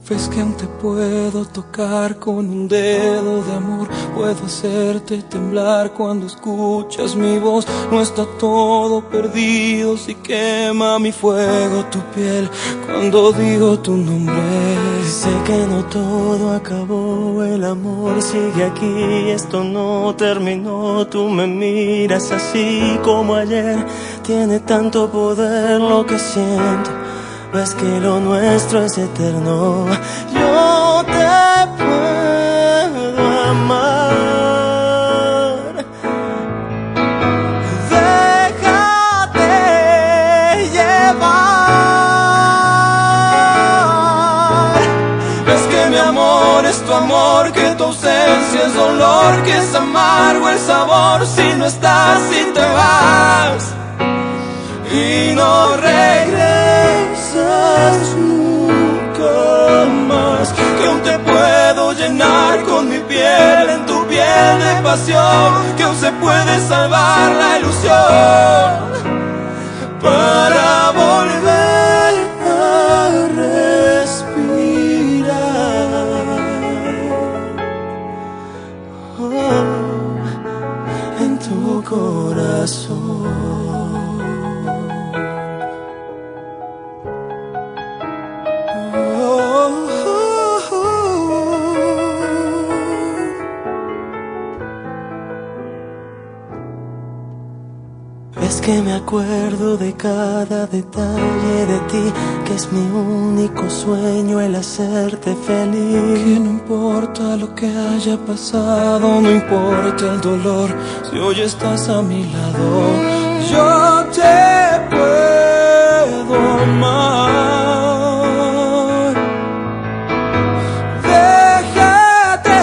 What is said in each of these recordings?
Ves que aún te puedo tocar con un dedo de amor. Puedo hacerte temblar cuando escuchas mi voz. No está todo perdido si quema mi fuego tu piel cuando digo tu nombre. Sé que no todo acabó, el amor sigue aquí, esto no terminó. Tú me miras así como ayer, tiene tanto poder lo que siento. Ves que lo nuestro es eterno. Yo te puedo amar. Déjate llevar. Ves que mi amor es tu amor, que tu ausencia es dolor, que es amargo el sabor si no estás y te vas y no regresas nunca más. Que aún te puedo llenar con mi piel, en tu piel de pasión, que aún se puede salvar la ilusión para volver a respirar en tu corazón. Es que me acuerdo de cada detalle de ti, que es mi único sueño el hacerte feliz. Que no importa lo que haya pasado, no importa el dolor, si hoy estás a mi lado, yo te puedo amar. Déjate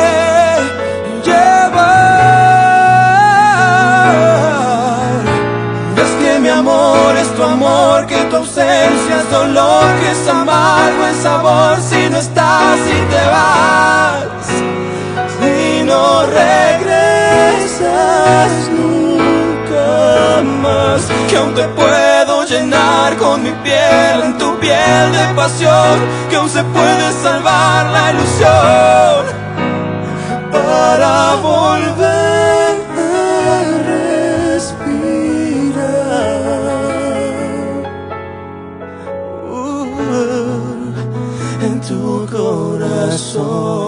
llevar. Ves que mi amor es tu amor, que tu ausencia es dolor, que es amargo el sabor si no estás y te vas y no regresas nunca más. Que aún te puedo llenar con mi piel, en tu piel de pasión, que aún se puede salvar la ilusión para volver a respirar en tu corazón.